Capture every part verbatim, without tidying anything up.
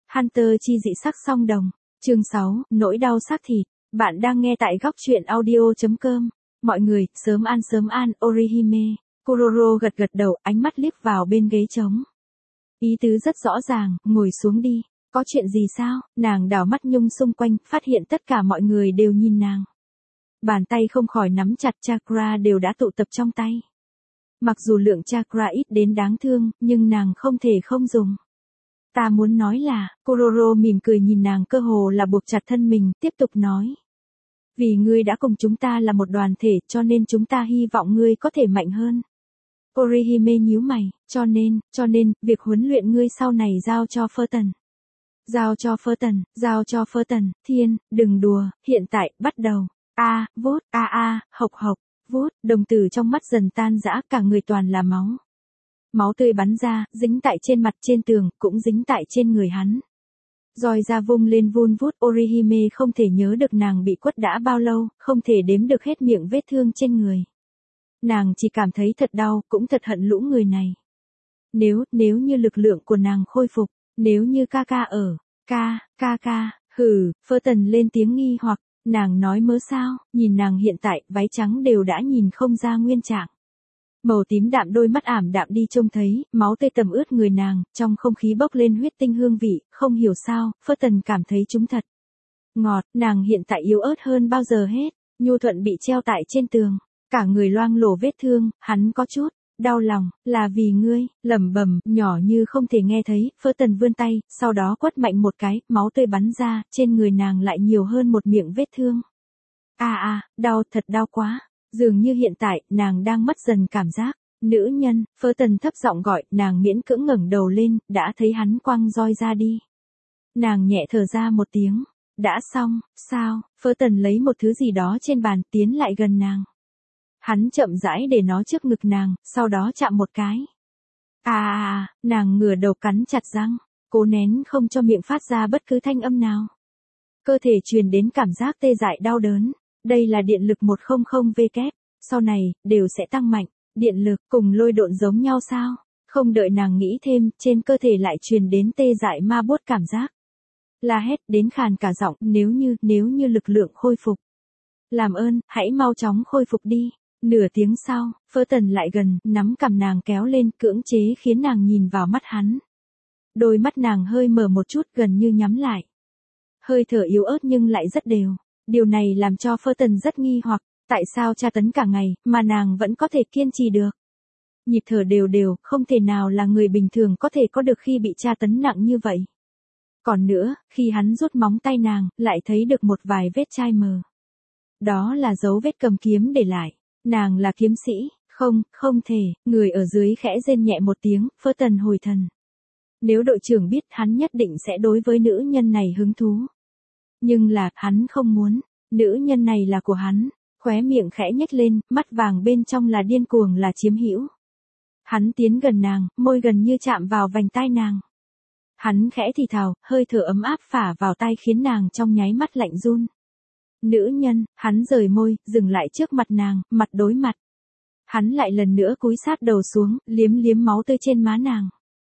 Hunter chi dị sắc song đồng. Chương sáu, nỗi đau xác thịt. Bạn đang nghe tại góc truyện audio chấm com. Mọi người, sớm an sớm an, Orihime. Kuroro gật gật đầu, ánh mắt liếc vào bên ghế trống. Ý tứ rất rõ ràng, ngồi xuống đi. Có chuyện gì sao? Nàng đảo mắt nhung xung quanh, phát hiện tất cả mọi người đều nhìn nàng. Bàn tay không khỏi nắm chặt, chakra đều đã tụ tập trong tay. Mặc dù lượng chakra ít đến đáng thương, nhưng nàng không thể không dùng. Ta muốn nói là, Kuroro mỉm cười nhìn nàng cơ hồ là buộc chặt thân mình, tiếp tục nói. Vì ngươi đã cùng chúng ta là một đoàn thể, cho nên chúng ta hy vọng ngươi có thể mạnh hơn. Orihime nhíu mày, cho nên, cho nên, việc huấn luyện ngươi sau này giao cho Fulton. Giao cho Fulton, giao cho Fulton, thiên, đừng đùa, hiện tại, bắt đầu. A, vút, a a, hộc hộc, vút, đồng tử trong mắt dần tan rã, cả người toàn là máu. Máu tươi bắn ra, dính tại trên mặt trên tường, cũng dính tại trên người hắn. Roi ra vung lên vun vút, Orihime không thể nhớ được nàng bị quất đã bao lâu, không thể đếm được hết miệng vết thương trên người. Nàng chỉ cảm thấy thật đau, cũng thật hận lũ người này. Nếu, nếu như lực lượng của nàng khôi phục, nếu như ca ca ở, ca, ca ca, hừ, Fulton lên tiếng nghi hoặc, nàng nói mớ sao, nhìn nàng hiện tại, váy trắng đều đã nhìn không ra nguyên trạng. Màu tím đạm đôi mắt ảm đạm đi trông thấy, máu tươi tầm ướt người nàng, trong không khí bốc lên huyết tinh hương vị, không hiểu sao, Fulton cảm thấy chúng thật ngọt, nàng hiện tại yếu ớt hơn bao giờ hết, nhu thuận bị treo tại trên tường, cả người loang lổ vết thương, hắn có chút đau lòng, là vì ngươi, lẩm bẩm, nhỏ như không thể nghe thấy, Fulton vươn tay, sau đó quất mạnh một cái, máu tươi bắn ra, trên người nàng lại nhiều hơn một miệng vết thương. A a, đau, thật đau quá. Dường như hiện tại, nàng đang mất dần cảm giác. Nữ nhân, Fulton thấp giọng gọi, nàng miễn cưỡng ngẩng đầu lên, đã thấy hắn quăng roi ra đi. Nàng nhẹ thở ra một tiếng. Đã xong, sao? Fulton lấy một thứ gì đó trên bàn, tiến lại gần nàng. Hắn chậm rãi để nó trước ngực nàng, sau đó chạm một cái. À à à, nàng ngửa đầu cắn chặt răng, cố nén không cho miệng phát ra bất cứ thanh âm nào. Cơ thể truyền đến cảm giác tê dại đau đớn. Đây là điện lực một trăm W, sau này, đều sẽ tăng mạnh, điện lực cùng lôi độn giống nhau sao? Không đợi nàng nghĩ thêm, trên cơ thể lại truyền đến tê dại ma buốt cảm giác. La hét đến khàn cả giọng, nếu như, nếu như lực lượng khôi phục. Làm ơn, hãy mau chóng khôi phục đi. Nửa tiếng sau, Fulton lại gần, nắm cằm nàng kéo lên, cưỡng chế khiến nàng nhìn vào mắt hắn. Đôi mắt nàng hơi mở một chút, gần như nhắm lại. Hơi thở yếu ớt nhưng lại rất đều. Điều này làm cho Fulton rất nghi hoặc, tại sao tra tấn cả ngày, mà nàng vẫn có thể kiên trì được. Nhịp thở đều đều, không thể nào là người bình thường có thể có được khi bị tra tấn nặng như vậy. Còn nữa, khi hắn rút móng tay nàng, lại thấy được một vài vết chai mờ. Đó là dấu vết cầm kiếm để lại. Nàng là kiếm sĩ, không, không thể, người ở dưới khẽ rên nhẹ một tiếng, Fulton hồi thần. Nếu đội trưởng biết hắn nhất định sẽ đối với nữ nhân này hứng thú. Nhưng là, hắn không muốn, nữ nhân này là của hắn, khóe miệng khẽ nhếch lên, mắt vàng bên trong là điên cuồng là chiếm hữu. Hắn tiến gần nàng, môi gần như chạm vào vành tai nàng. Hắn khẽ thì thào, hơi thở ấm áp phả vào tai khiến nàng trong nháy mắt lạnh run. Nữ nhân, hắn rời môi, dừng lại trước mặt nàng, mặt đối mặt. Hắn lại lần nữa cúi sát đầu xuống, liếm liếm máu tươi trên má nàng.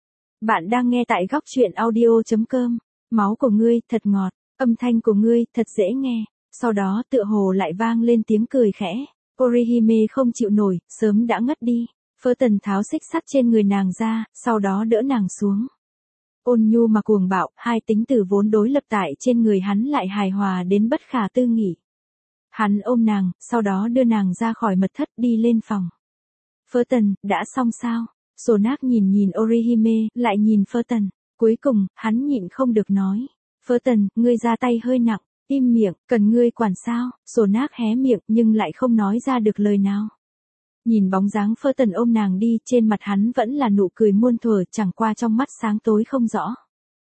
Bạn đang nghe tại góc truyện audio chấm com, máu của ngươi, thật ngọt. Âm thanh của ngươi, thật dễ nghe. Sau đó tựa hồ lại vang lên tiếng cười khẽ. Orihime không chịu nổi, sớm đã ngất đi. Fulton tháo xích sắt trên người nàng ra, sau đó đỡ nàng xuống. Ôn nhu mà cuồng bạo, hai tính từ vốn đối lập tại trên người hắn lại hài hòa đến bất khả tư nghị. Hắn ôm nàng, sau đó đưa nàng ra khỏi mật thất đi lên phòng. Fulton, đã xong sao? Sonak nhìn nhìn Orihime, lại nhìn Fulton. Cuối cùng, hắn nhịn không được nói. Fulton, ngươi ra tay hơi nặng, im miệng, cần ngươi quản sao? Sonak hé miệng nhưng lại không nói ra được lời nào. Nhìn bóng dáng Fulton ôm nàng đi, trên mặt hắn vẫn là nụ cười muôn thuở, chẳng qua trong mắt sáng tối không rõ.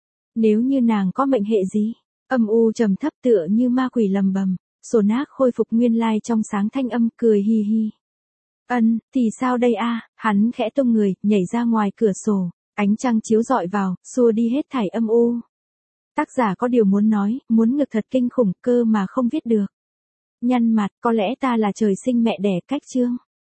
Nếu như nàng có mệnh hệ gì? Âm u trầm thấp tựa như ma quỷ lầm bầm. Sonak khôi phục nguyên lai trong sáng thanh âm, cười hi hi. Ân, thì sao đây a? Hắn khẽ tung người, nhảy ra ngoài cửa sổ, ánh trăng chiếu rọi vào, xua đi hết thảy âm u. Tác giả có điều muốn nói, muốn ngực thật kinh khủng cơ mà không viết được. Nhăn mặt, có lẽ ta là trời sinh mẹ đẻ cách chương.